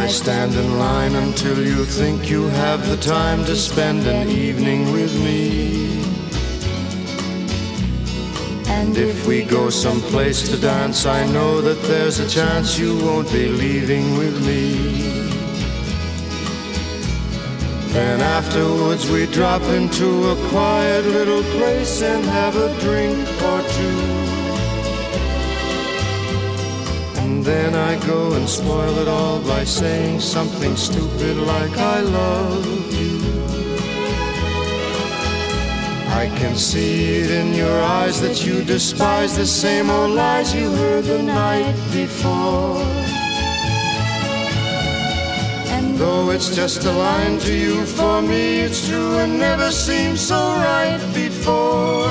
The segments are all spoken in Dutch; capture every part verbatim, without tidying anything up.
I stand in line until you think you have the time to spend an evening with me. And if we go someplace to dance, I know that there's a chance you won't be leaving with me. Then afterwards we drop into a quiet little place and have a drink or two. And then I go and spoil it all by saying something stupid like I love you. I can see it in your eyes that you despise the same old lies you heard the night before. And though it's just a line to you, for me it's true and never seemed so right before.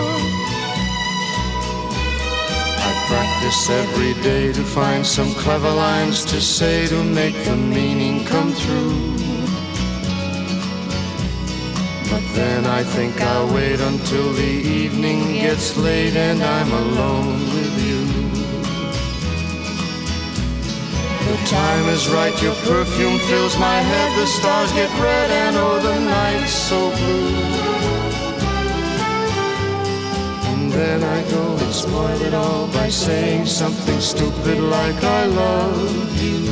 I practice every day to find some clever lines to say to make the meaning come through. But then I think I'll wait until the evening gets late and I'm alone with you. The time is right, your perfume fills my head, the stars get red and oh the night's so blue. And then I go and spoil it all by saying something stupid like I love you.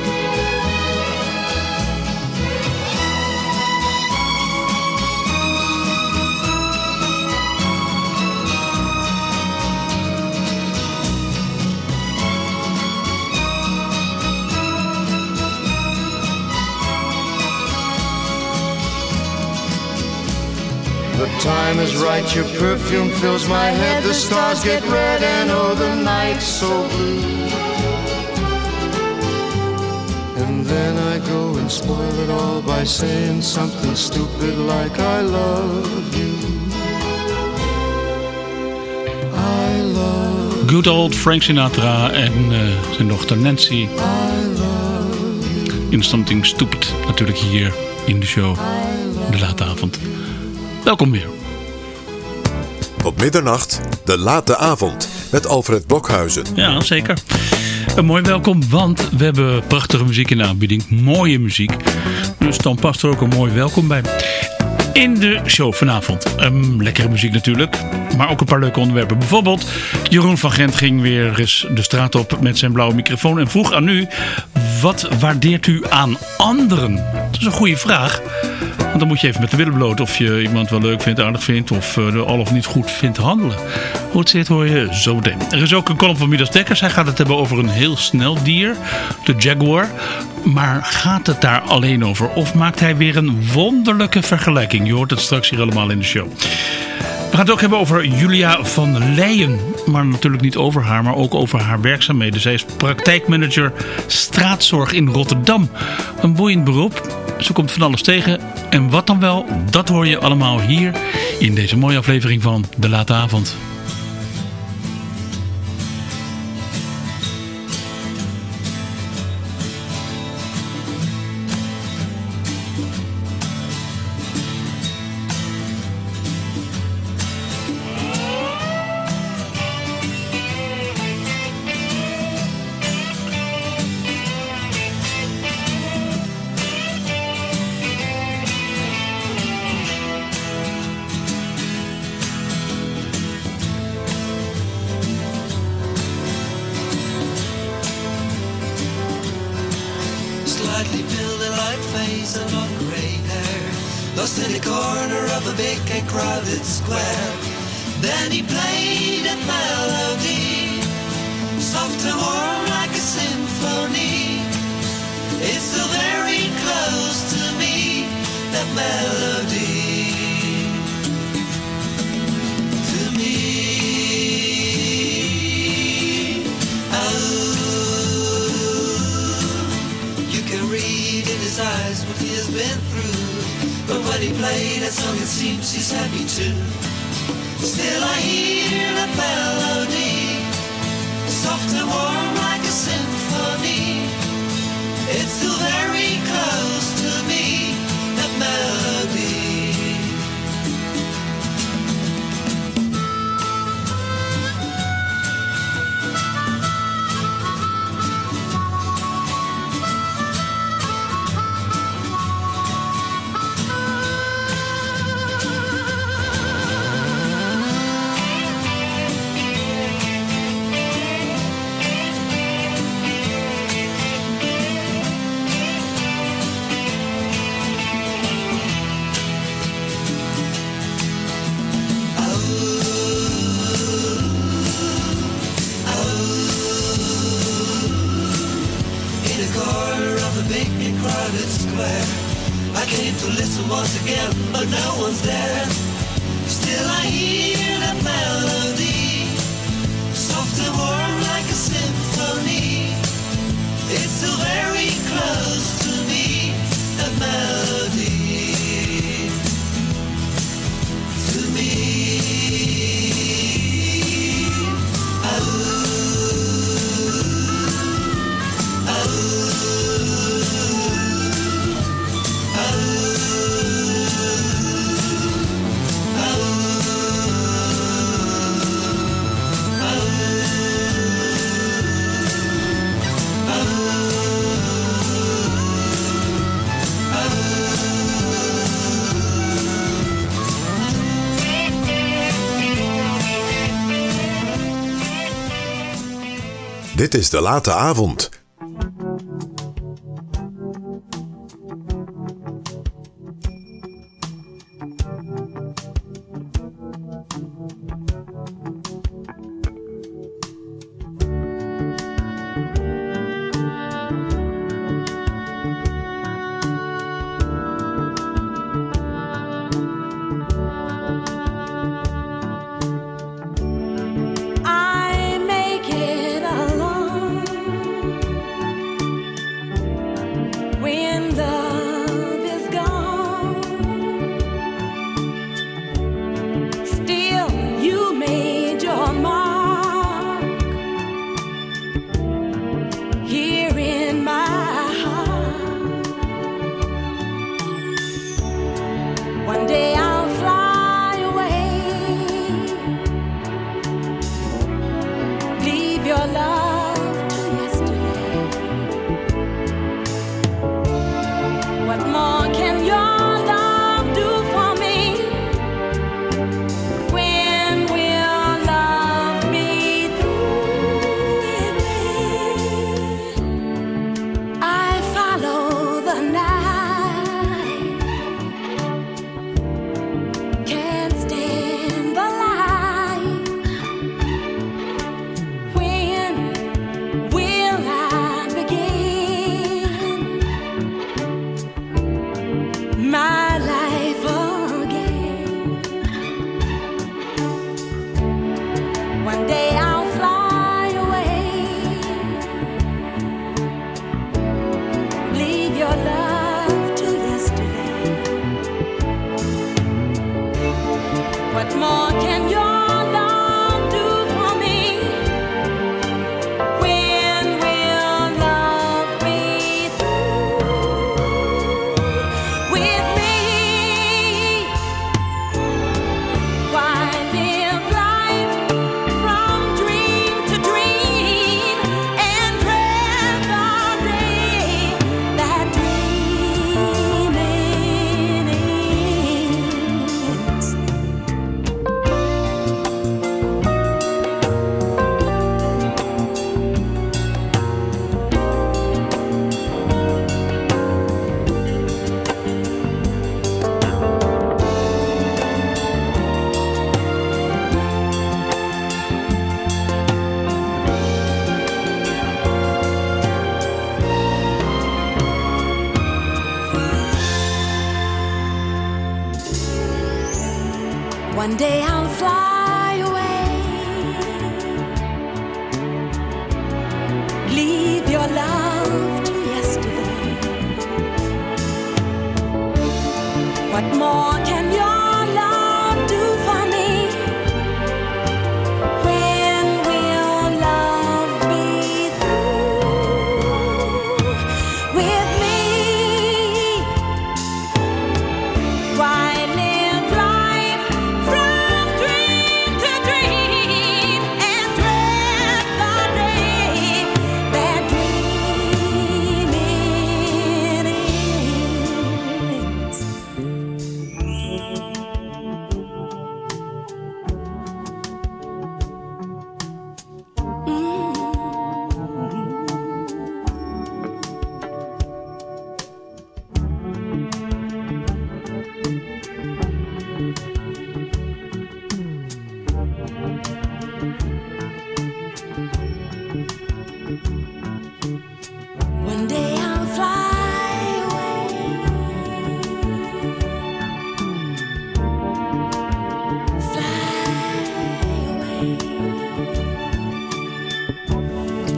The time is right, your perfume fills my head, the stars get red and oh the night's so blue. And then I go and spoil it all by saying something stupid like I love you. I love Good old Frank Sinatra en uh, zijn dochter Nancy. In Something Stupid natuurlijk hier in de show De Late Avond. Welkom weer. Tot middernacht, De Late Avond met Alfred Blokhuizen. Ja, zeker. Een mooi welkom, want we hebben prachtige muziek in de aanbieding. Mooie muziek. Dus dan past er ook een mooi welkom bij. In de show vanavond. Um, lekkere muziek natuurlijk. Maar ook een paar leuke onderwerpen. Bijvoorbeeld Jeroen van Gent ging weer eens de straat op met zijn blauwe microfoon. En vroeg aan u, wat waardeert u aan anderen? Dat is een goede vraag. Want dan moet je even met de billen bloot of je iemand wel leuk vindt, aardig vindt of er al of niet goed vindt handelen. Hoe het zit hoor je zo meteen. Er is ook een column van Midas Dekkers. Hij gaat het hebben over een heel snel dier, de jaguar. Maar gaat het daar alleen over? Of maakt hij weer een wonderlijke vergelijking? Je hoort het straks hier allemaal in de show. We gaan het ook hebben over Julia van Leijen. Maar natuurlijk niet over haar, maar ook over haar werkzaamheden. Zij is praktijkmanager straatzorg in Rotterdam. Een boeiend beroep. Ze komt van alles tegen. En wat dan wel, dat hoor je allemaal hier in deze mooie aflevering van De Late Avond. again, but no one's there. Still I hear that melody, soft and warm like a symphony. It's still very close to me, that melody, to me. Oh. Dit is De Late Avond. One day I'll fly away, leave your love to yesterday. What more can your love do for me? When will love be through with me? Why live life from dream to dream and dread the day that dreaming ends?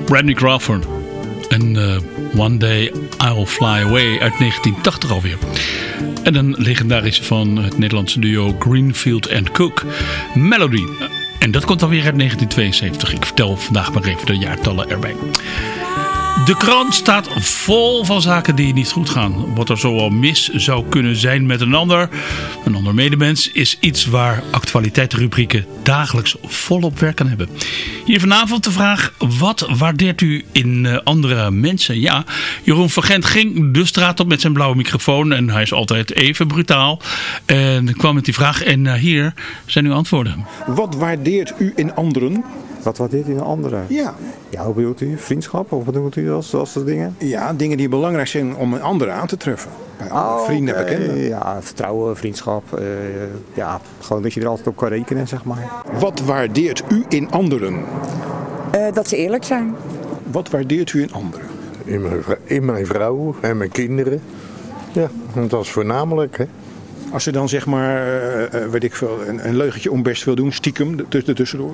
Randy Crawford. En uh, One Day I'll Fly Away uit negentien tachtig alweer. En een legendarische van het Nederlandse duo Greenfield and Cook, Melody. En dat komt alweer uit negentien tweeënzeventig. Ik vertel vandaag maar even de jaartallen erbij. De krant staat vol van zaken die niet goed gaan. Wat er zoal mis zou kunnen zijn met een ander, een ander medemens, is iets waar actualiteitsrubrieken dagelijks volop werk aan hebben. Hier vanavond de vraag, wat waardeert u in uh, andere mensen? Ja, Jeroen van Gent ging de straat op met zijn blauwe microfoon en hij is altijd even brutaal. En kwam met die vraag en uh, hier zijn uw antwoorden. Wat waardeert u in anderen? Wat waardeert u in anderen? Ja. Ja, hoe bedoelt u? Vriendschap? Of wat bedoelt u als, als dat dingen? Ja, dingen die belangrijk zijn om een ander aan te treffen. Bij oh, vrienden en okay. bekenden. Ja, vertrouwen, vriendschap. Uh, ja, gewoon dat je er altijd op kan rekenen, zeg maar. Wat waardeert u in anderen? Uh, dat ze eerlijk zijn. Wat waardeert u in anderen? In mijn, in mijn vrouw en mijn kinderen. Ja, want dat is voornamelijk, hè. Als ze dan zeg maar, uh, weet ik veel, een, een leugentje om best wil doen, stiekem er tussendoor.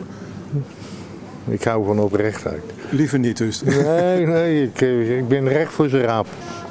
Ik hou van oprechtheid. Liever niet dus. Nee, nee, ik, ik ben recht voor zijn raap.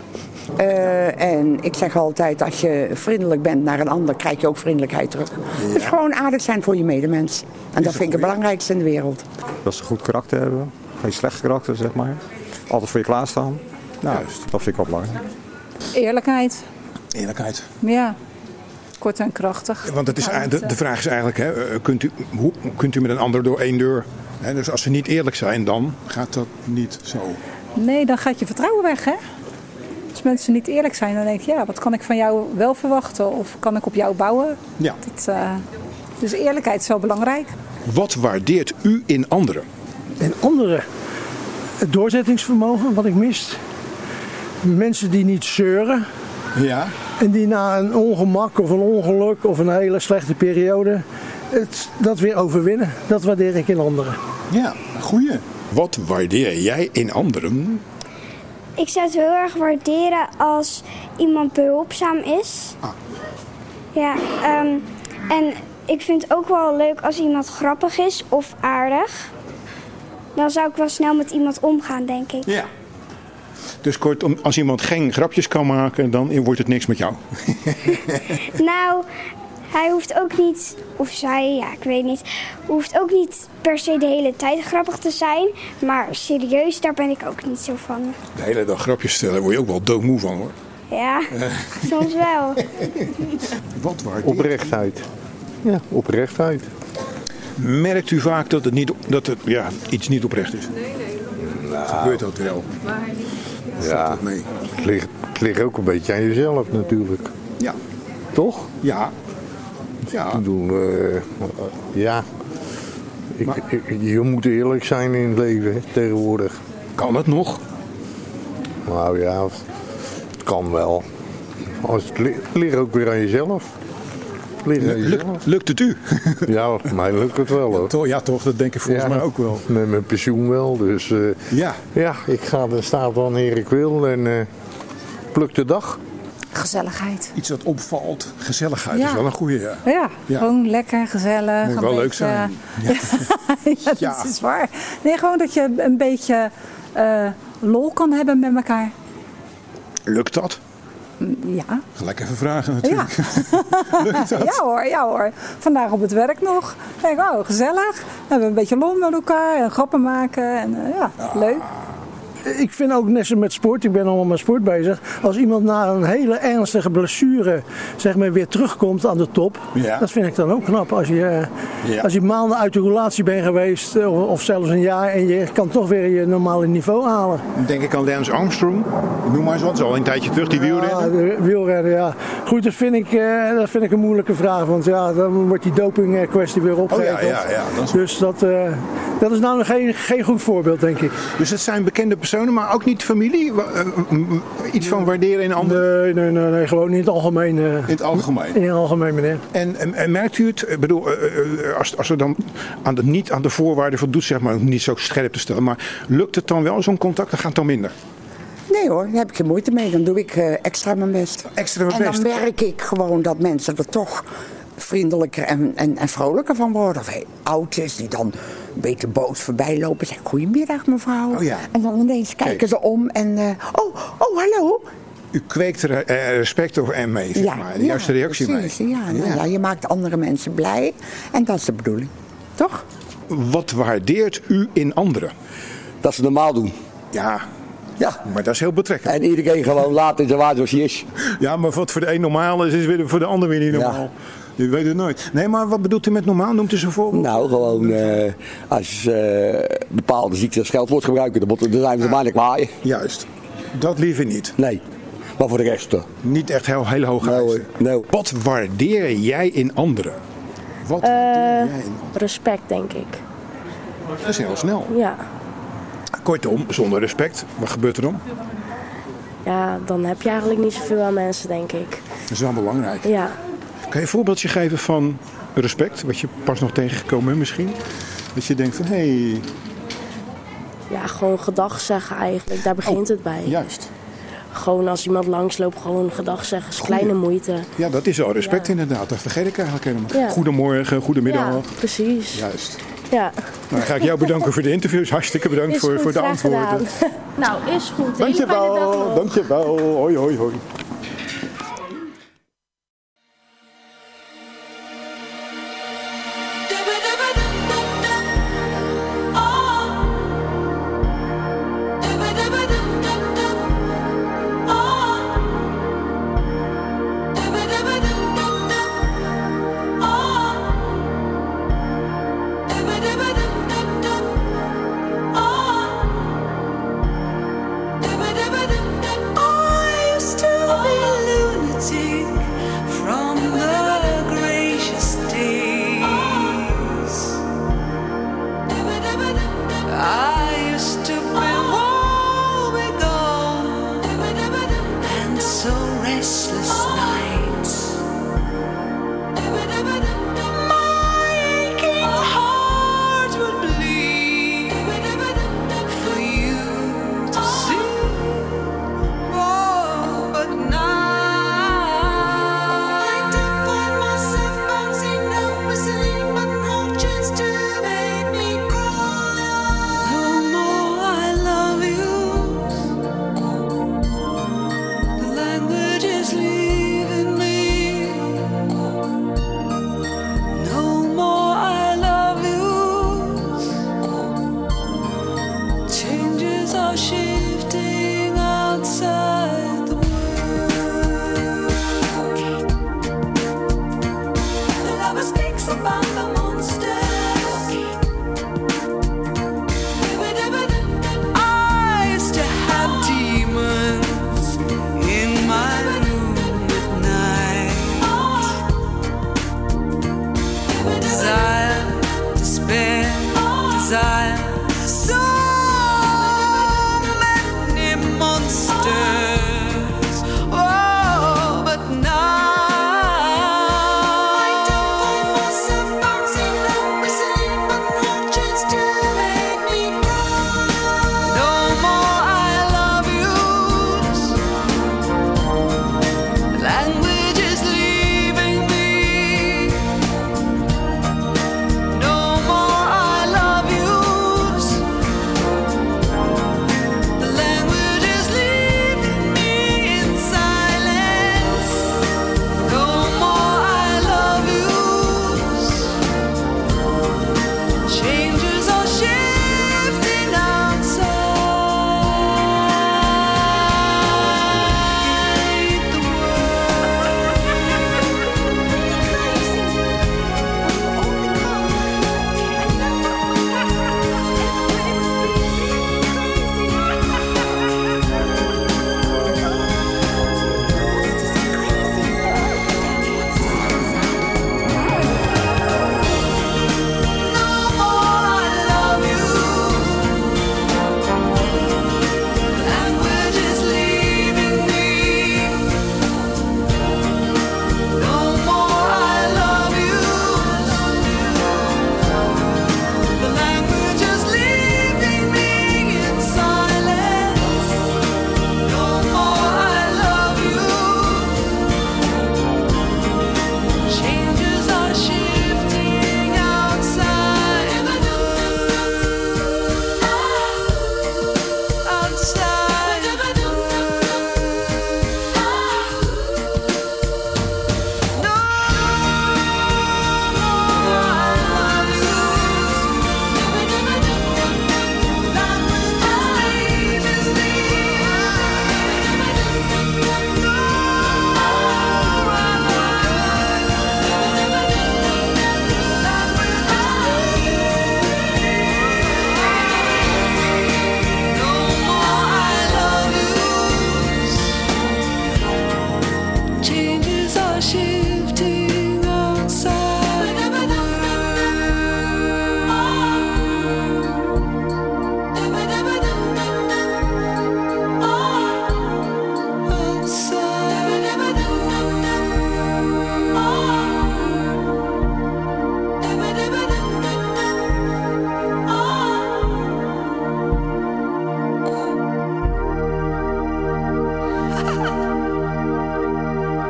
Uh, en ik zeg altijd, als je vriendelijk bent naar een ander, krijg je ook vriendelijkheid terug. Ja. Dus gewoon aardig zijn voor je medemens. En dat vind ik het belangrijkste in de wereld. Dat ze goed karakter hebben. Geen slecht karakter, zeg maar. Altijd voor je klaarstaan. Nou, Juist. Dat vind ik wel belangrijk. Eerlijkheid. Eerlijkheid. Ja. Kort en krachtig. Want het is, de, de vraag is eigenlijk, hè, kunt, u, hoe, kunt u met een ander door één deur? Hè, dus als ze niet eerlijk zijn, dan gaat dat niet zo. Nee, dan gaat je vertrouwen weg, hè? Als mensen niet eerlijk zijn, dan denk je, ja, wat kan ik van jou wel verwachten? Of kan ik op jou bouwen? Ja. Dat, uh, dus eerlijkheid is wel belangrijk. Wat waardeert u in anderen? In anderen? Het doorzettingsvermogen, wat ik mist. Mensen die niet zeuren. Ja. En die na een ongemak of een ongeluk of een hele slechte periode het, dat weer overwinnen. Dat waardeer ik in anderen. Ja, goeie. Wat waardeer jij in anderen? Ik zou het heel erg waarderen als iemand behulpzaam is. Ah. Ja, um, en ik vind het ook wel leuk als iemand grappig is of aardig. Dan zou ik wel snel met iemand omgaan, denk ik. Ja. Dus kortom, als iemand geen grapjes kan maken, dan wordt het niks met jou. Nou, hij hoeft ook niet, of zij, ja, ik weet niet, hoeft ook niet per se de hele tijd grappig te zijn. Maar serieus, daar ben ik ook niet zo van. De hele dag grapjes stellen, daar word je ook wel doodmoe van, hoor. Ja, soms wel. Wat waardeert? Oprechtheid. Ja, oprechtheid. Merkt u vaak dat het, niet, dat het ja, iets niet oprecht is? Nee, nee. Nou, gebeurt dat wel? Maar niet. Ja, het, mee? Het, ligt, het ligt ook een beetje aan jezelf natuurlijk. Ja. Toch? Ja. Ja. Ik bedoel, uh, ja. Ik, maar, ik, je moet eerlijk zijn in het leven, hè, tegenwoordig. Kan het nog? Nou ja, het kan wel. Als het, li- het ligt ook weer aan jezelf. Lukt, lukt het u? Ja, mij lukt het wel, hoor. Ja, toch, dat denk ik volgens ja, mij ook wel. Met mijn pensioen wel, dus uh, ja. ja, ik ga er staan wanneer ik wil en uh, pluk de dag. Gezelligheid. Iets dat opvalt. Gezelligheid ja. is wel een goeie, ja. Ja, ja. Gewoon lekker, gezellig. Moet wel beetje, leuk zijn. Ja, ja, dat ja. is waar. Nee, gewoon dat je een beetje uh, lol kan hebben met elkaar. Lukt dat? Ja. Gelijk even vragen natuurlijk. Ja. Lukt dat? Ja hoor, ja hoor. Vandaag op het werk nog. Denk, oh, gezellig. We hebben een beetje lol met elkaar en grappen maken. En, uh, ja, ah. leuk. Ik vind ook net zo met sport, ik ben allemaal met sport bezig. Als iemand na een hele ernstige blessure zeg maar, weer terugkomt aan de top. Ja. Dat vind ik dan ook knap. Als je, ja. als je maanden uit de roulatie bent geweest of, of zelfs een jaar en je kan toch weer je normale niveau halen. Dan denk ik aan Lance Armstrong. Noem maar eens wat, zo al een tijdje terug, die wielrenner. Ja, de wielrenner, ja. Goed, dat vind, ik, uh, dat vind ik een moeilijke vraag. Want ja, dan wordt die doping kwestie weer opgegeven. Oh, ja, ja, ja, dat is... Dus dat, uh, dat is nou geen, geen goed voorbeeld, denk ik. Dus het zijn bekende personen, maar ook niet familie? Iets van waarderen in anderen? Nee, nee, nee, nee, gewoon in het algemeen. Uh, in het algemeen? In het algemeen, meneer. En, en, en merkt u het, ik bedoel, uh, als, als er dan aan de, niet aan de voorwaarden voldoet, zeg maar, niet zo scherp te stellen, maar lukt het dan wel, zo'n contact, dan gaat het dan minder? Nee hoor, daar heb ik geen moeite mee. Dan doe ik uh, extra mijn best. Extra mijn en best. dan merk ik gewoon dat mensen er toch vriendelijker en, en, en vrolijker van worden. Of hey, oudjes die dan een beetje boos voorbij lopen. Zeg, goedemiddag mevrouw. Oh, ja. En dan ineens kijken ze om en, uh, oh, oh, hallo. U kweekt er uh, respect over en mee, zeg ja, maar. De ja, juiste reactie precies, mee. Ja, nou, ja. ja, je maakt andere mensen blij en dat is de bedoeling. Toch? Wat waardeert u in anderen? Dat ze normaal doen. Ja, ja. Maar dat is heel betrekkelijk. En iedereen gewoon laat in zijn waarde zoals hij is. Ja, maar wat voor de een normaal is, is weer voor de ander weer niet normaal. Ja. Je weet het nooit. Nee, maar wat bedoelt u met normaal? Noemt u ze voorbeeld? Nou, gewoon uh, als uh, bepaalde ziektes als scheldwoord gebruiken, dan, dan zijn we ze maar niet kwaaien. Juist. Dat liever niet. Nee. Maar voor de rest toch? Niet echt heel, heel hoog nee, nee. Wat waardeer jij in anderen? Wat uh, waardeer jij in anderen? Respect, denk ik. Dat is heel snel. Ja. Kortom, zonder respect, wat gebeurt er dan? Ja, dan heb je eigenlijk niet zoveel aan mensen, denk ik. Dat is wel belangrijk. Ja. Kan je een voorbeeldje geven van respect, wat je pas nog tegengekomen bent misschien? Dat je denkt van, hé... Hey... Ja, gewoon gedag zeggen eigenlijk, daar begint oh, het bij. Juist. Gewoon als iemand langsloopt, gewoon gedag zeggen, is kleine moeite. Ja, dat is al respect ja. inderdaad, dat vergeet ik eigenlijk helemaal. Ja. Goedemorgen, goedemiddag. Ja, precies. Juist. Ja. Nou, dan ga ik jou bedanken voor de interviews. Hartstikke bedankt voor, goed, voor de antwoorden. Nou, is goed. Dankjewel, dankjewel. Hoi, hoi, hoi. I used to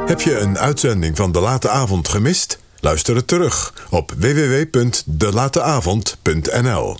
Heb je een uitzending van De Late Avond gemist? Luister het terug op w w w punt de late avond punt n l.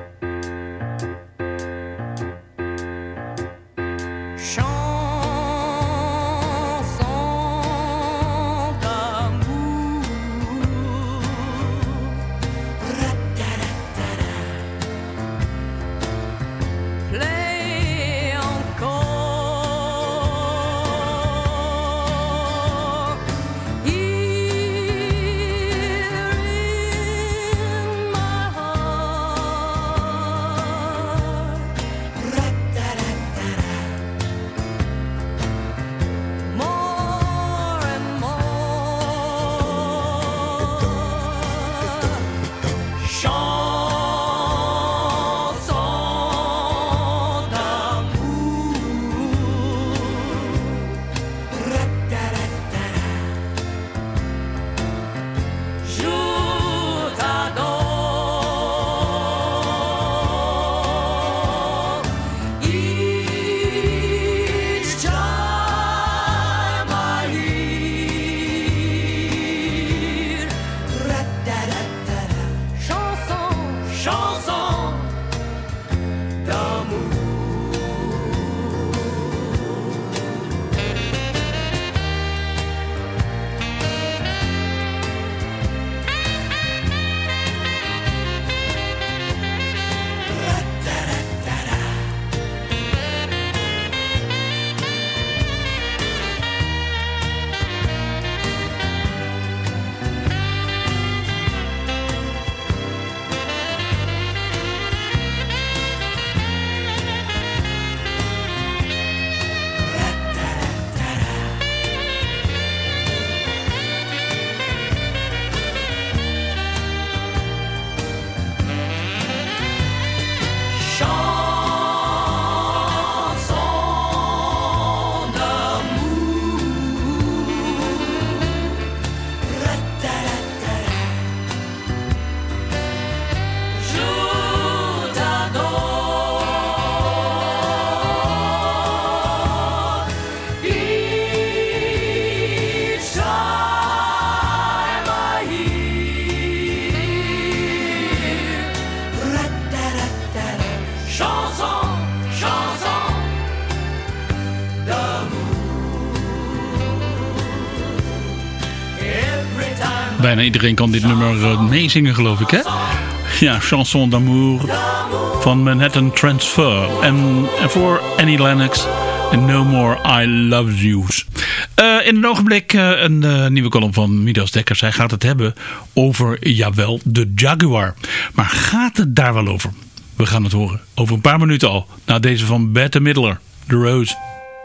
Bijna iedereen kan dit nummer uh, meezingen, geloof ik, hè? Ja, Chanson d'amour van Manhattan Transfer. En, en voor Annie Lennox, No More I Love Yous. Uh, in een ogenblik uh, een uh, nieuwe column van Midas Dekkers. Hij gaat het hebben over, jawel, de Jaguar. Maar gaat het daar wel over? We gaan het horen over een paar minuten al. Na deze van Bette Midler, The Rose.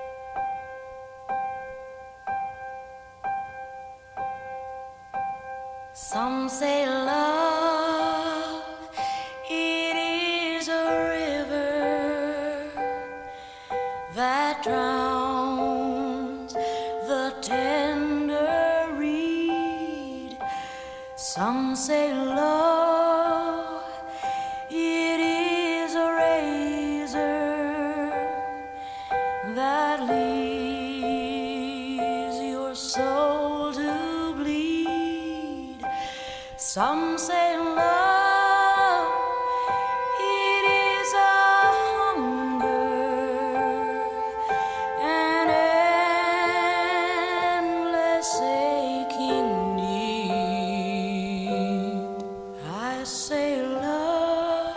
Some say love, it is a river that drowns the tender reed. Some say love, it is a razor that leaves your soul to bleed. Some say love, it is a hunger, an endless aching need. I say love,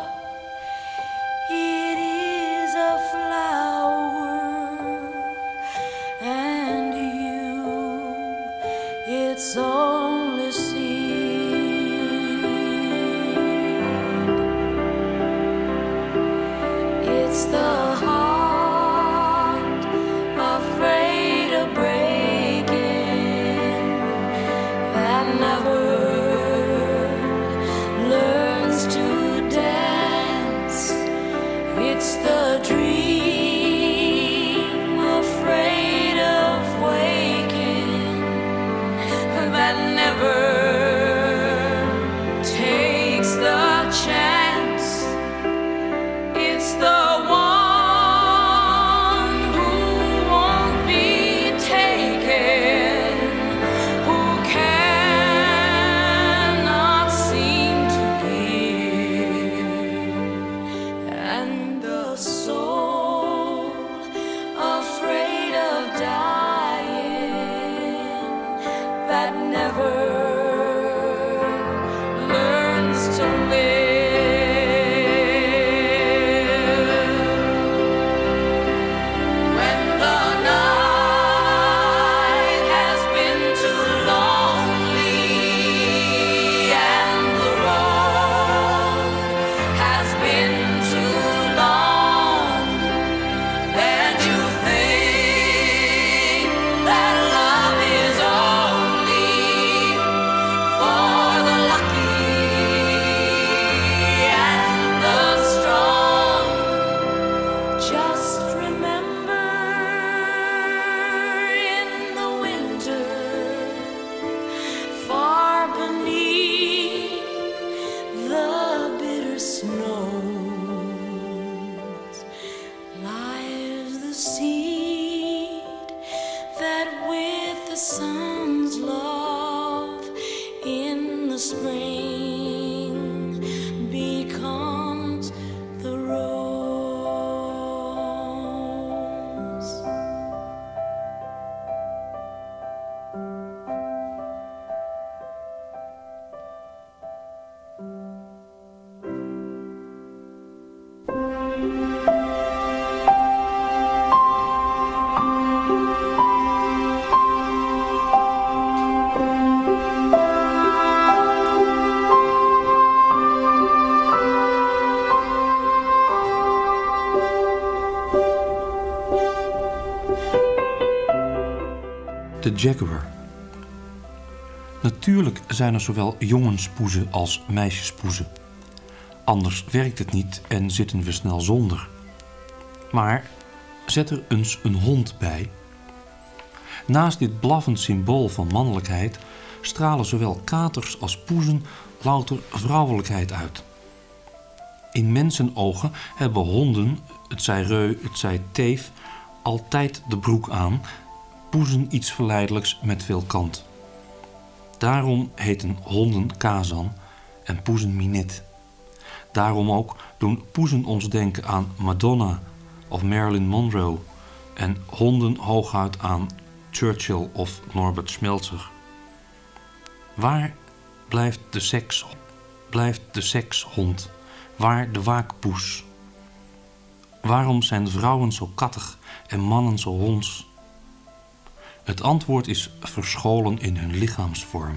it is a flower, and you, it's only seed. It's the heart afraid of breaking that never learns to dance. It's the dream afraid of waking that never takes the chance. It's the one who won't be taken. de jaguar. Natuurlijk zijn er zowel jongenspoezen als meisjespoezen. Anders werkt het niet en zitten we snel zonder. Maar zet er eens een hond bij. Naast dit blaffend symbool van mannelijkheid stralen zowel katers als poezen louter vrouwelijkheid uit. In mensenogen hebben honden, het zij reu, het zij teef, altijd de broek aan, poezen iets verleidelijks met veel kant. Daarom heten honden Kazan en poezen Minette. Daarom ook doen poezen ons denken aan Madonna of Marilyn Monroe en honden hooguit aan Churchill of Norbert Schmelzer. Waar blijft de seks, blijft de sekshond? Waar de waakpoes? Waarom zijn vrouwen zo kattig en mannen zo hons? Het antwoord is verscholen in hun lichaamsvorm.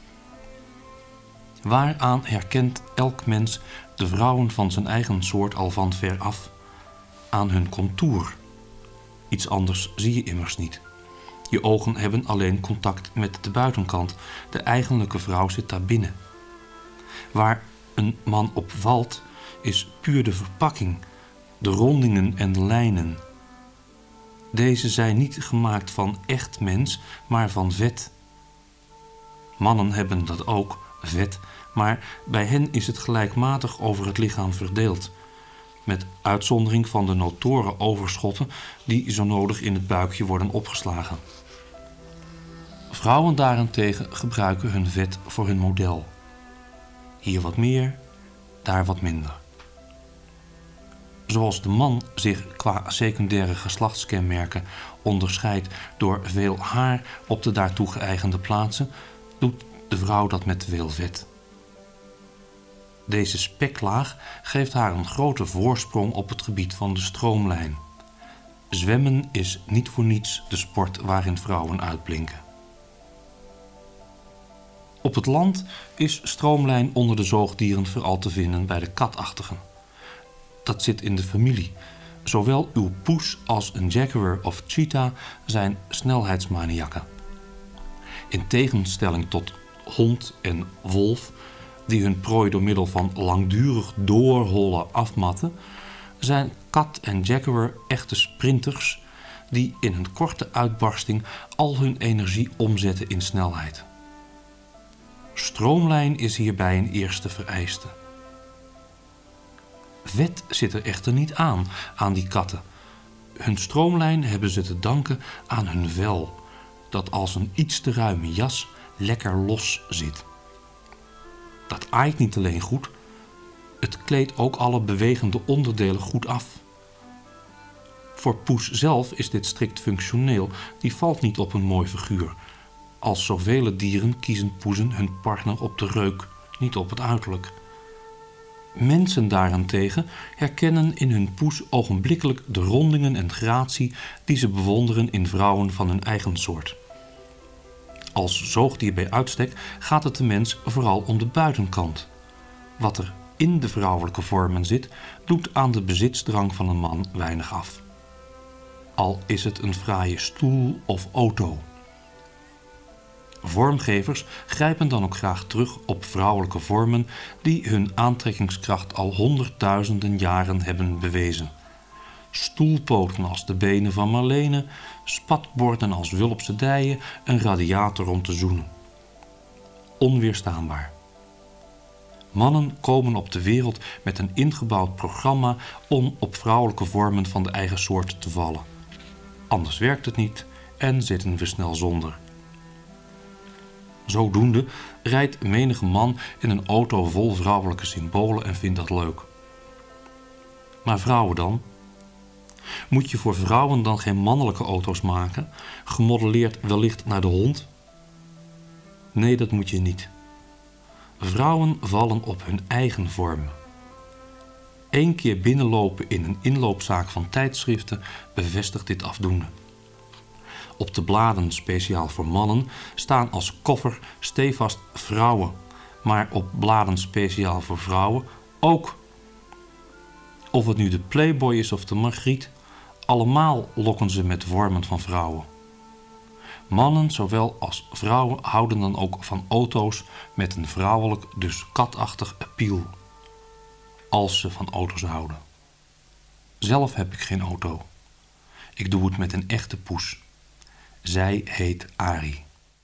Waaraan herkent elk mens de vrouwen van zijn eigen soort al van ver af? Aan hun contour. Iets anders zie je immers niet. Je ogen hebben alleen contact met de buitenkant. De eigenlijke vrouw zit daar binnen. Waar een man op valt, is puur de verpakking, de rondingen en de lijnen. Deze zijn niet gemaakt van echt mens, maar van vet. Mannen hebben dat ook, vet, maar bij hen is het gelijkmatig over het lichaam verdeeld. Met uitzondering van de notoren overschotten die zo nodig in het buikje worden opgeslagen. Vrouwen daarentegen gebruiken hun vet voor hun model. Hier wat meer, daar wat minder. Zoals de man zich qua secundaire geslachtskenmerken onderscheidt door veel haar op de daartoe geëigende plaatsen, doet de vrouw dat met veel vet. Deze speklaag geeft haar een grote voorsprong op het gebied van de stroomlijn. Zwemmen is niet voor niets de sport waarin vrouwen uitblinken. Op het land is stroomlijn onder de zoogdieren vooral te vinden bij de katachtigen. Dat zit in de familie. Zowel uw poes als een jaguar of cheetah zijn snelheidsmaniakken. In tegenstelling tot hond en wolf, die hun prooi door middel van langdurig doorhollen afmatten, zijn kat en jaguar echte sprinters die in een korte uitbarsting al hun energie omzetten in snelheid. Stroomlijn is hierbij een eerste vereiste. Vet zit er echter niet aan, aan die katten. Hun stroomlijn hebben ze te danken aan hun vel, dat als een iets te ruime jas lekker los zit. Dat aait niet alleen goed, het kleedt ook alle bewegende onderdelen goed af. Voor poes zelf is dit strikt functioneel, die valt niet op een mooi figuur. Als zoveel dieren kiezen poezen hun partner op de reuk, niet op het uiterlijk. Mensen daarentegen herkennen in hun poes ogenblikkelijk de rondingen en gratie die ze bewonderen in vrouwen van hun eigen soort. Als zoogdier bij uitstek gaat het de mens vooral om de buitenkant. Wat er in de vrouwelijke vormen zit, doet aan de bezitsdrang van een man weinig af. Al is het een fraaie stoel of auto. Vormgevers grijpen dan ook graag terug op vrouwelijke vormen die hun aantrekkingskracht al honderdduizenden jaren hebben bewezen. Stoelpoten als de benen van Marlene, spatborden als Wulpse dijen, een radiator om te zoenen. Onweerstaanbaar. Mannen komen op de wereld met een ingebouwd programma om op vrouwelijke vormen van de eigen soort te vallen. Anders werkt het niet en zitten we snel zonder. Zodoende rijdt menige man in een auto vol vrouwelijke symbolen en vindt dat leuk. Maar vrouwen dan? Moet je voor vrouwen dan geen mannelijke auto's maken, gemodelleerd wellicht naar de hond? Nee, dat moet je niet. Vrouwen vallen op hun eigen vorm. Eén keer binnenlopen in een inloopzaak van tijdschriften bevestigt dit afdoende. Op de bladen speciaal voor mannen staan als koffer stevast vrouwen, maar op bladen speciaal voor vrouwen ook. Of het nu de Playboy is of de Margriet, allemaal lokken ze met vormen van vrouwen. Mannen zowel als vrouwen houden dan ook van auto's met een vrouwelijk, dus katachtig appeal. Als ze van auto's houden. Zelf heb ik geen auto. Ik doe het met een echte poes. Zij heet Arie.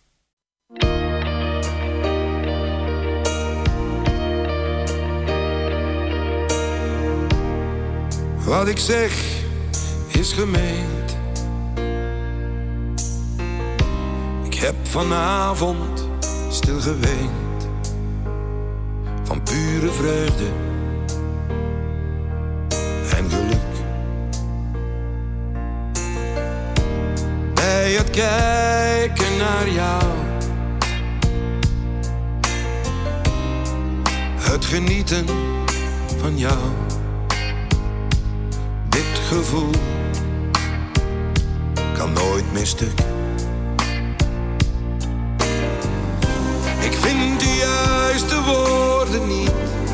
Wat ik zeg is gemeend. Ik heb vanavond stil geweend. Van pure vreugde en geluk. Bij het kijken naar jou. Het genieten van jou. Dit gevoel kan nooit meer stuk. Ik vind de juiste woorden niet.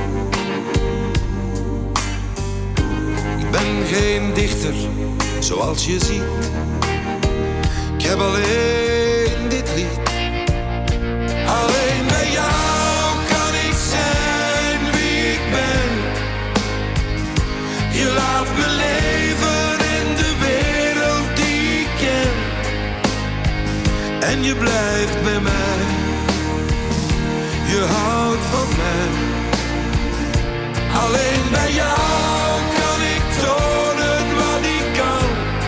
Ik ben geen dichter, zoals je ziet. Ik heb alleen dit lied. Alleen bij jou kan ik zijn wie ik ben. Je laat me leven in de wereld die ik ken. En je blijft bij mij. Je houdt van mij. Alleen bij jou kan ik tonen wat ik kan.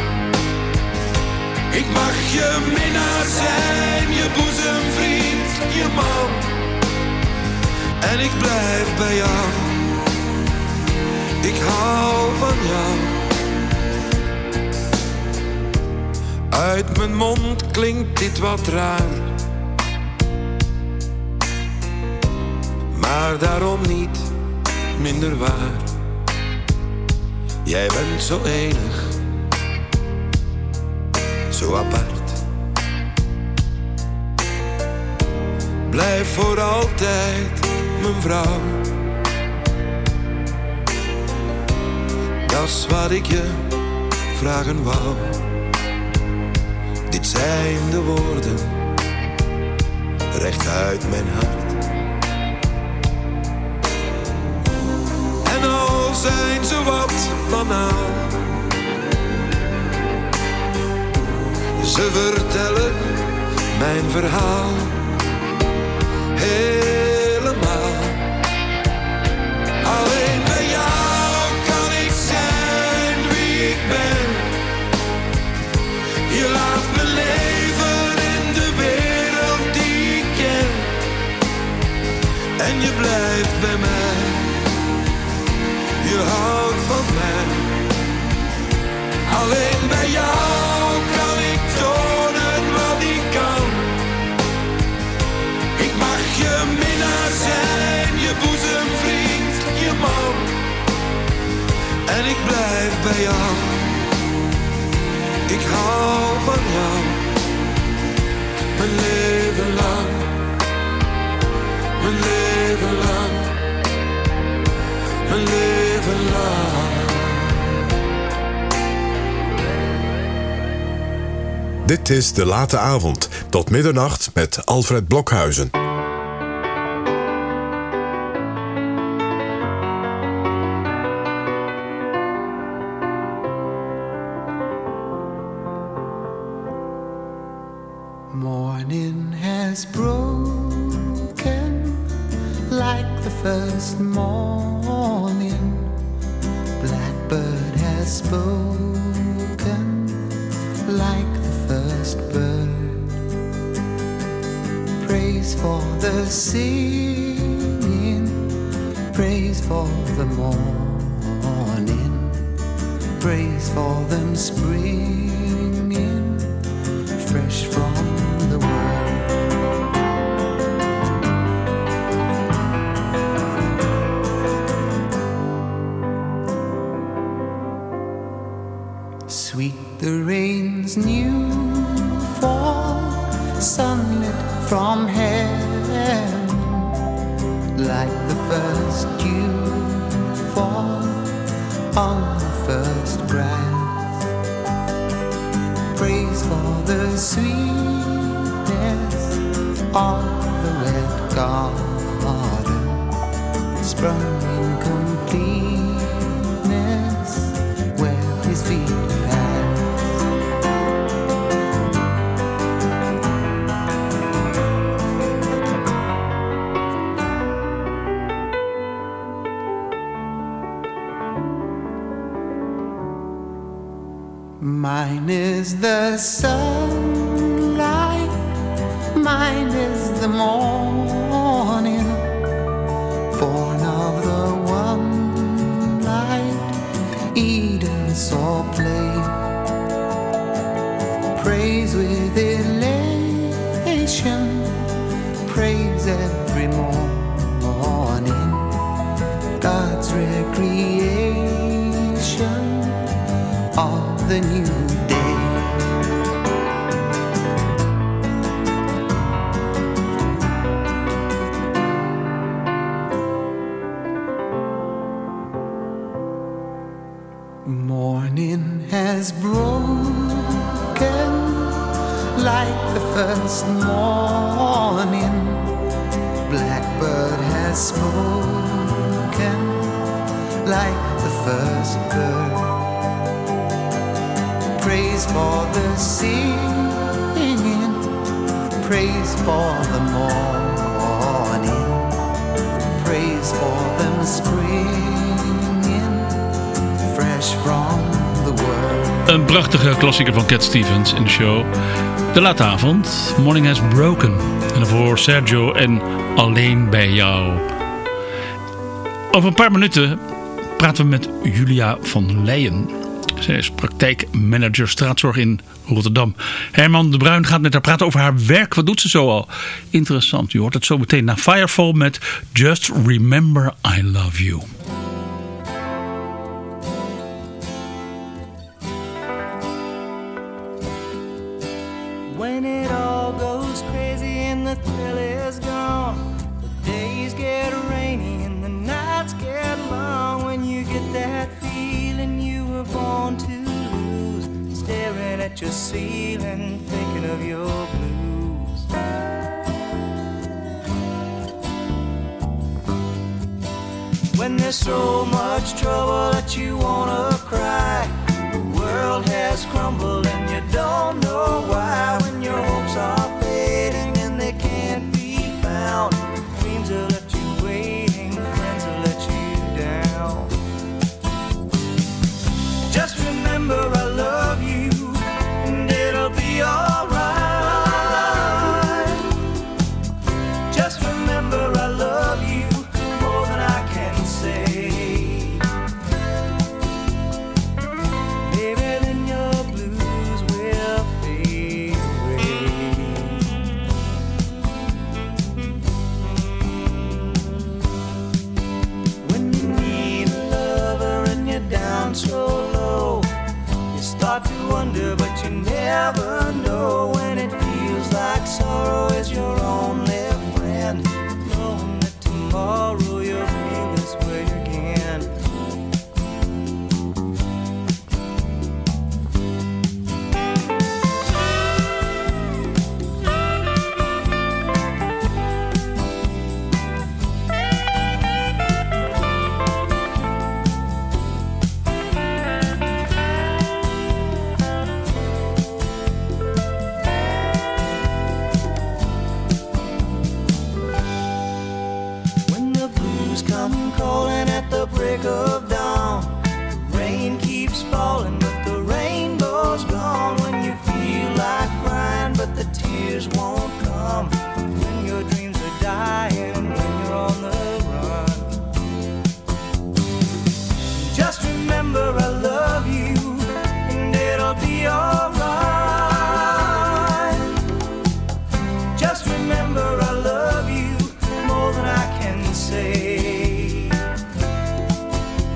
Ik mag je minnaar zijn, je boezemvriend, je man. En ik blijf bij jou. Ik hou van jou. Uit mijn mond klinkt dit wat raar. Maar daarom niet minder waar. Jij bent zo enig, zo apart. Blijf voor altijd mijn vrouw. Dat is wat ik je vragen wou. Dit zijn de woorden, recht uit mijn hart. En al zijn ze wat banaal, ze vertellen mijn verhaal helemaal. Alleen bij jou kan ik zijn wie ik ben. Je laat me leven in de wereld die ik ken. En je blijft bij mij. Je houdt van mij. Alleen bij jou kan ik tonen wat ik kan. Ik mag je minnaar zijn, je boezemvriend, je man. En ik blijf bij jou. Ik hou van jou. Mijn leven lang. Mijn leven lang. Mijn leven lang. Dit is De Late Avond, tot middernacht met Alfred Blokhuizen. Morning has broken like the first morning. Blackbird has spoken like the first bird. Praise for the singing, praise for the morning, praise for them springing fresh from the world. Sweet the rain's new fall, sunlit from heaven, like the first dew fall on the first grass. Praise for the sweet of the red garden sprung in completeness where his feet passed. Mine is the sunlight, mine is the morning, born of the one light Eden saw play. Praise with elation, praise every morning, God's recreation of the new day. Morning has broken like the first morning. Blackbird has spoken like the first bird. Praise for the singing, praise for the morning, praise for them springing fresh from the world. Een prachtige klassieker van Cat Stevens in de show. De late avond, Morning Has Broken. En daarvoor Sergio en Alleen bij jou. Over een paar minuten praten we met Julia van Leijen. Zij is praktijkmanager straatzorg in Rotterdam. Herman de Bruin gaat met haar praten over haar werk. Wat doet ze zo al? Interessant. U hoort het zo meteen na Firefall met Just Remember I Love You. When it all goes crazy and the thrill is gone, the days get rainy and the nights get long. When you get that feeling you were born to lose, staring at your ceiling, thinking of your blues. When there's so much trouble that you wanna cry, the world has crumbled and you don't know why. When your hopes are fading and they can't be found, dreams will let you waiting, friends will let you down. Just remember I love you and it'll be alright. Just remember I love you more than I can say. Baby, then your blues will fade away. When you need a lover and you're down so low, you start to wonder but you never know. When it feels like sorrow is your only friend, knowing that tomorrow you'll feel this way again. When the blues come calling at the break of dawn, the rain keeps falling but the rainbow's gone. When you feel like crying but the tears won't come, when your dreams are dying and when you're on the run, just remember I love you and it'll be alright. Just remember I love you more than I can say.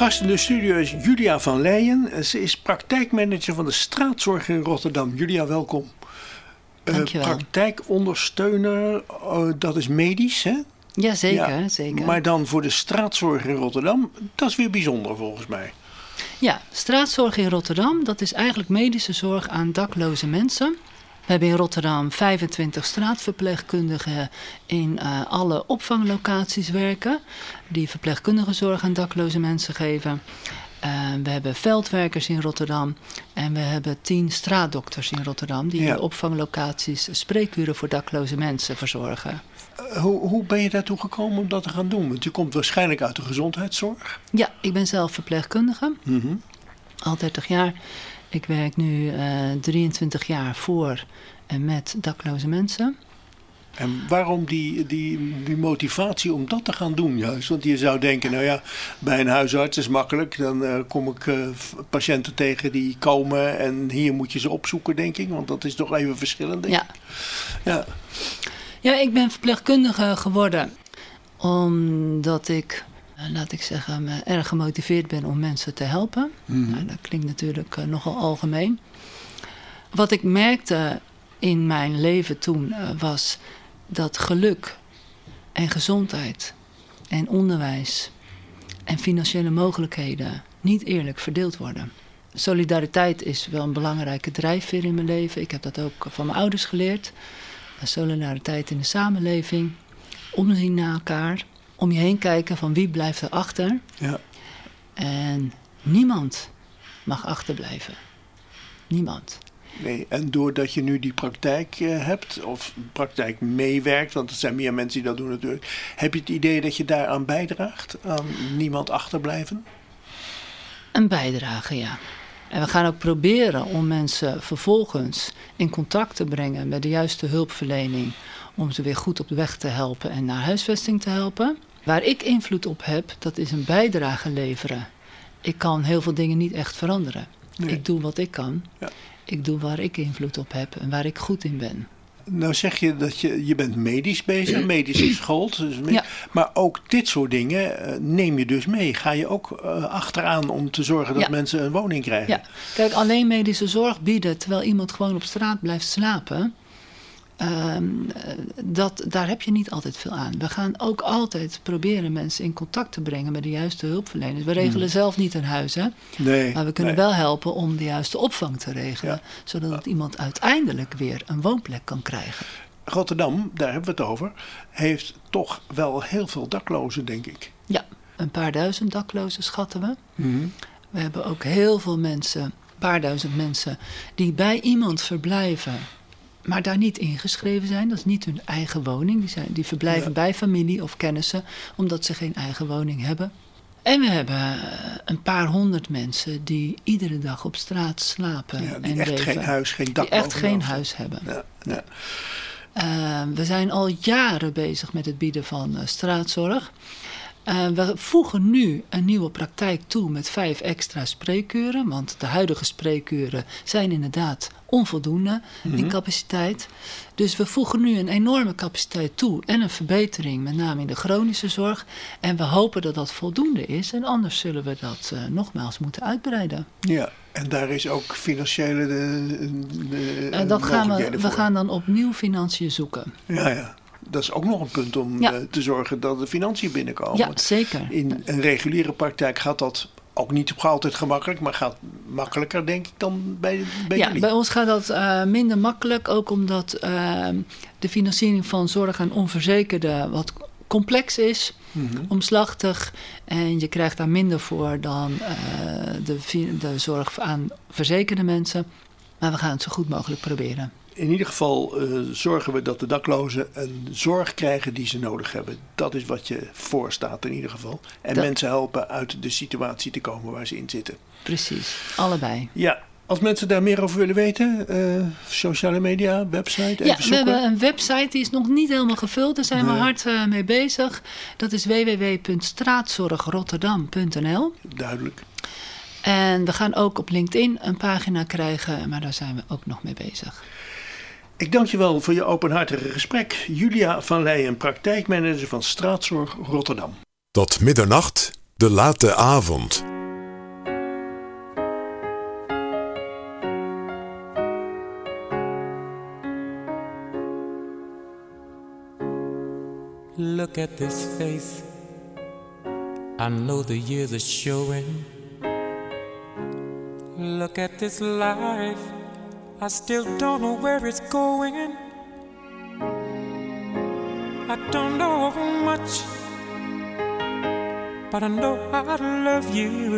gast in de studio is Julia van Leijen. Ze is praktijkmanager van de straatzorg in Rotterdam. Julia, welkom. Dankjewel. Uh, praktijkondersteuner, uh, dat is medisch, hè? Ja, zeker, ja, zeker. Maar dan voor de straatzorg in Rotterdam, dat is weer bijzonder volgens mij. Ja, straatzorg in Rotterdam, dat is eigenlijk medische zorg aan dakloze mensen. We hebben in Rotterdam vijfentwintig straatverpleegkundigen in uh, alle opvanglocaties werken. Die verpleegkundige zorg aan dakloze mensen geven. Uh, we hebben veldwerkers in Rotterdam. En we hebben tien straatdokters in Rotterdam. Die ja. in opvanglocaties spreekuren voor dakloze mensen verzorgen. Uh, hoe, hoe ben je daartoe gekomen om dat te gaan doen? Want je komt waarschijnlijk uit de gezondheidszorg. Ja, ik ben zelf verpleegkundige. Mm-hmm. Al dertig jaar. Ik werk nu uh, drieëntwintig jaar voor en met dakloze mensen. En waarom die, die, die motivatie om dat te gaan doen juist? Want je zou denken, nou ja, bij een huisarts is makkelijk. Dan uh, kom ik uh, patiënten tegen die komen en hier moet je ze opzoeken, denk ik. Want dat is toch even verschillend, denk ja. ik. Ja. Ja, ik ben verpleegkundige geworden omdat ik... laat ik zeggen, me erg gemotiveerd ben om mensen te helpen. Mm-hmm. Nou, dat klinkt natuurlijk uh, nogal algemeen. Wat ik merkte in mijn leven toen uh, was dat geluk en gezondheid en onderwijs en financiële mogelijkheden niet eerlijk verdeeld worden. Solidariteit is wel een belangrijke drijfveer in mijn leven. Ik heb dat ook van mijn ouders geleerd. Solidariteit in de samenleving, omzien naar elkaar. Om je heen kijken van wie blijft er achter. Ja. En niemand mag achterblijven. Niemand. Nee, en doordat je nu die praktijk uh, hebt, of praktijk meewerkt, want er zijn meer mensen die dat doen natuurlijk. Heb je het idee dat je daaraan bijdraagt? Aan niemand achterblijven? Een bijdrage, ja. En we gaan ook proberen om mensen vervolgens in contact te brengen met de juiste hulpverlening. Om ze weer goed op de weg te helpen en naar huisvesting te helpen. Waar ik invloed op heb, dat is een bijdrage leveren. Ik kan heel veel dingen niet echt veranderen. Nee. Ik doe wat ik kan. Ja. Ik doe waar ik invloed op heb en waar ik goed in ben. Nou zeg je dat je, je bent medisch bezig, medisch geschoold. Dus mee, ja. Maar ook dit soort dingen uh, neem je dus mee. Ga je ook uh, achteraan om te zorgen dat ja. mensen een woning krijgen? Ja, kijk, alleen medische zorg bieden terwijl iemand gewoon op straat blijft slapen. Uh, dat, daar heb je niet altijd veel aan. We gaan ook altijd proberen mensen in contact te brengen met de juiste hulpverleners. We regelen hmm. zelf niet een huis, hè? Nee, maar we kunnen nee. wel helpen om de juiste opvang te regelen. Ja. Zodat ja. iemand uiteindelijk weer een woonplek kan krijgen. Rotterdam, daar hebben we het over, heeft toch wel heel veel daklozen, denk ik. Ja, een paar duizend daklozen schatten we. Hmm. We hebben ook heel veel mensen, een paar duizend mensen, die bij iemand verblijven, maar daar niet ingeschreven zijn. Dat is niet hun eigen woning. Die, zijn, die verblijven ja. bij familie of kennissen, omdat ze geen eigen woning hebben. En we hebben een paar honderd mensen die iedere dag op straat slapen. Ja, die en echt leven. geen huis, geen dak Die echt geen huis hebben. Ja, ja. Uh, we zijn al jaren bezig met het bieden van uh, straatzorg. Uh, we voegen nu een nieuwe praktijk toe met vijf extra spreekuren. Want de huidige spreekuren zijn inderdaad onvoldoende mm-hmm. in capaciteit. Dus we voegen nu een enorme capaciteit toe en een verbetering, met name in de chronische zorg. En we hopen dat dat voldoende is. En anders zullen we dat uh, nogmaals moeten uitbreiden. Ja, en daar is ook financiële de, de, uh, dat gaan we, we gaan dan opnieuw financiën zoeken. Ja, ja. Dat is ook nog een punt om ja. uh, te zorgen dat de financiën binnenkomen. Ja, zeker. In een reguliere praktijk gaat dat ook niet altijd gemakkelijk, maar gaat makkelijker, denk ik, dan bij, bij ja, jullie. Bij ons gaat dat uh, minder makkelijk, ook omdat uh, de financiering van zorg aan onverzekerden wat complex is, mm-hmm. omslachtig. En je krijgt daar minder voor dan uh, de, de zorg aan verzekerde mensen. Maar we gaan het zo goed mogelijk proberen. In ieder geval uh, zorgen we dat de daklozen een zorg krijgen die ze nodig hebben. Dat is wat je voorstaat in ieder geval. En dat... mensen helpen uit de situatie te komen waar ze in zitten. Precies, allebei. Ja, als mensen daar meer over willen weten, uh, sociale media, website, even ja, zoeken. We hebben een website, die is nog niet helemaal gevuld. Daar zijn nee. we hard uh, mee bezig. Dat is w w w punt straatzorgrotterdam punt n l. Duidelijk. En we gaan ook op LinkedIn een pagina krijgen, maar daar zijn we ook nog mee bezig. Ik dank je wel voor je openhartige gesprek. Julia van Leijen, praktijkmanager van Straatzorg Rotterdam. Tot middernacht, de late avond. Look at this face. I know the years are showing. Look at this life. I still don't know where it's going. I don't know much, but I know I love you.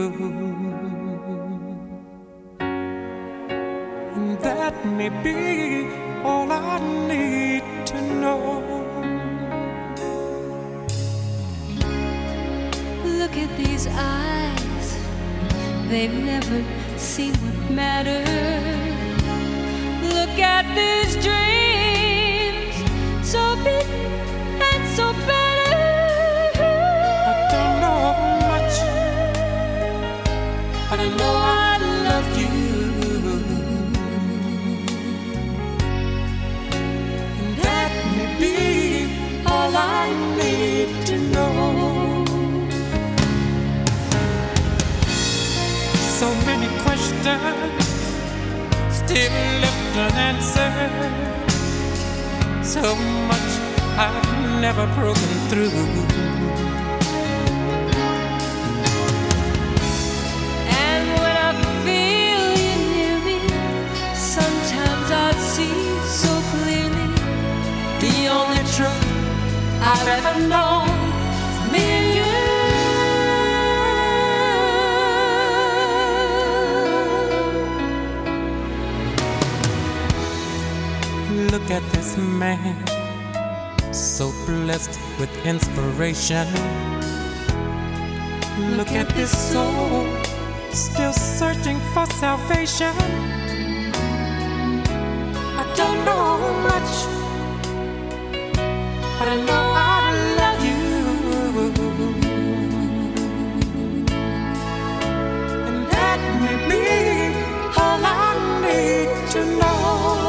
And that may be all I need to know. Look at these eyes, they've never seen what matters. Look at these dreams, so big and so better. I don't know much, but I know I love you. And that may be all I need to know. So many questions still left unanswered. So much I've never broken through. And when I feel you near me, sometimes I see so clearly the only truth I've ever known is me and you. Look at this man, so blessed with inspiration. Look at this soul, still searching for salvation. I don't know much, but I know I love you. And that may be all I need to know.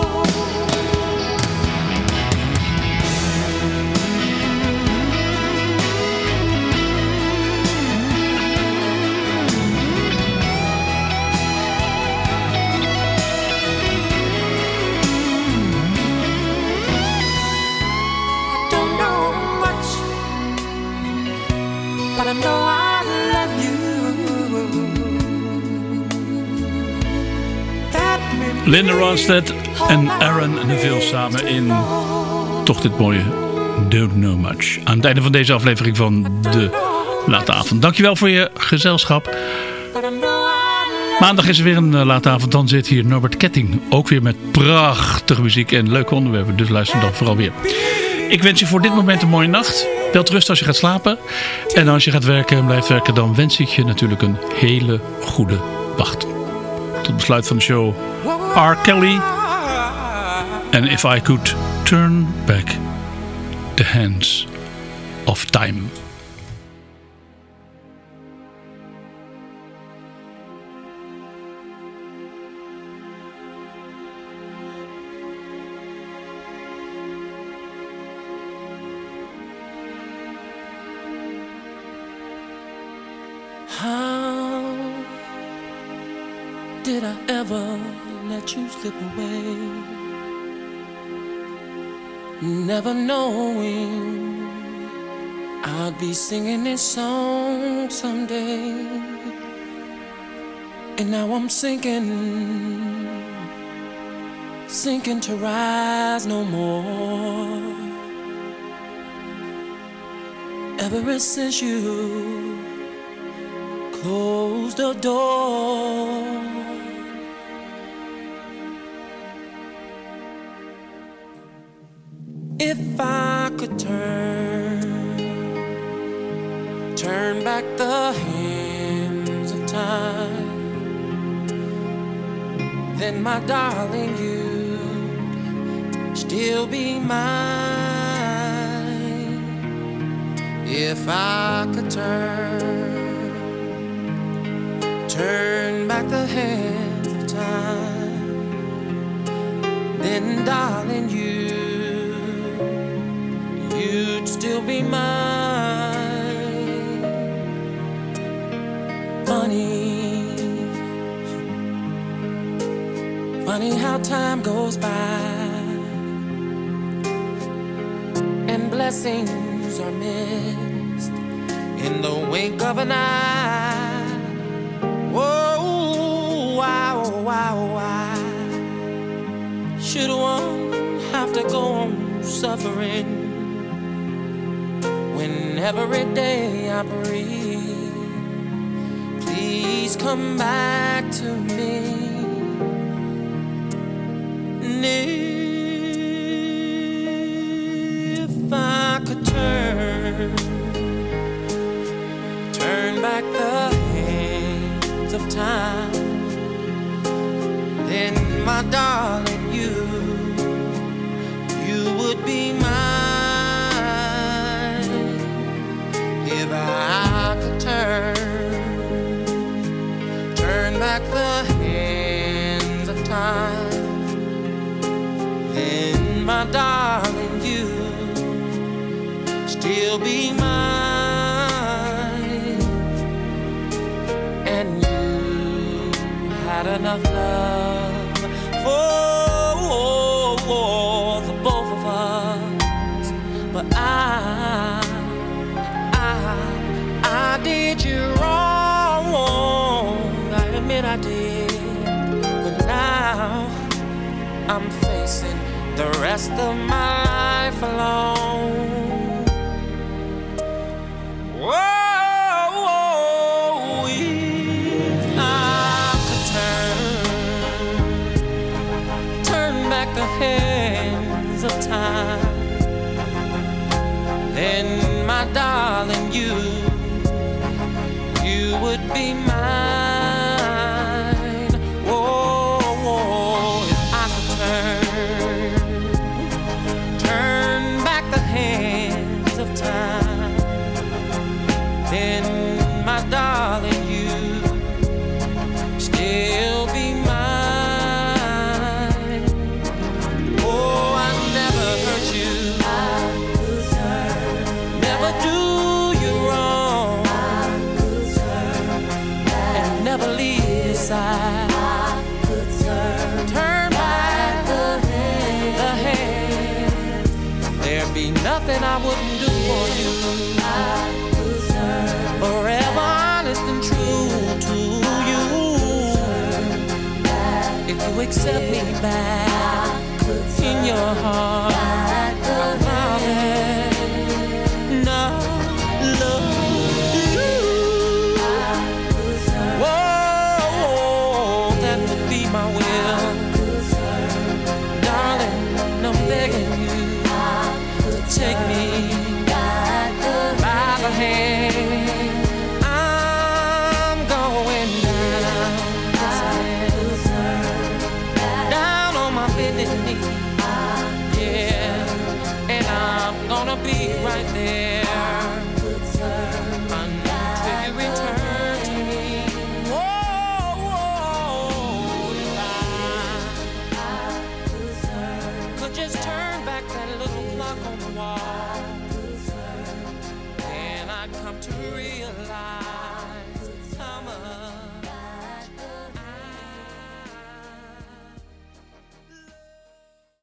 But I know I love you. Linda Ronstadt en Aaron Neville samen in toch dit mooie Don't Know Much. Aan het einde van deze aflevering van De Late Avond. Dankjewel voor je gezelschap. Maandag is er weer een uh, Late Avond. Dan zit hier Norbert Ketting. Ook weer met prachtige muziek en leuke onderwerpen. Dus luister dan vooral weer. Ik wens je voor dit moment een mooie nacht. Wel rust als je gaat slapen. En als je gaat werken en blijft werken, dan wens ik je natuurlijk een hele goede wacht. Tot besluit van de show R. Kelly. En If I Could Turn Back the Hands of Time. How did I ever let you slip away? Never knowing I'd be singing this song someday. And now I'm sinking, sinking to rise no more. Ever since you close the door, if I could turn, turn back the hands of time, then my darling, you'd still be mine. If I could turn, turn back the hands of time, then darling, you, you'd still be mine. Funny, funny how time goes by and blessings dreams are missed in the wink of an eye. Whoa, wow, wow, why should one have to go on suffering when every day I breathe? Please come back to me. And if I could turn, turn back the hands of time, then my darling, you, you would be mine. If I could turn, turn back the hands of time, then my darling, you still be mine. And you had enough love for the both of us, but I, I, I did you wrong. I admit I did, but now I'm facing the rest of my life alone. Whoa, whoa, if I could turn, turn back the hands of time, then my darling, you, you would be mine. Whoa, whoa, if I could turn, turn back the hands of time, then my darling, you still be mine. Oh, I never hurt you, never do you wrong, and never leave your side. Turn back the hands, there'd be nothing I wouldn't do for you. Forever honest and true to you. If you accept me back in your heart, I promise not love you. Whoa, that would be my will. Darling, I'm begging you to take me by the hand. Be right there until you return to me. Whoa, whoa, if I could just turn back that little clock on the wall.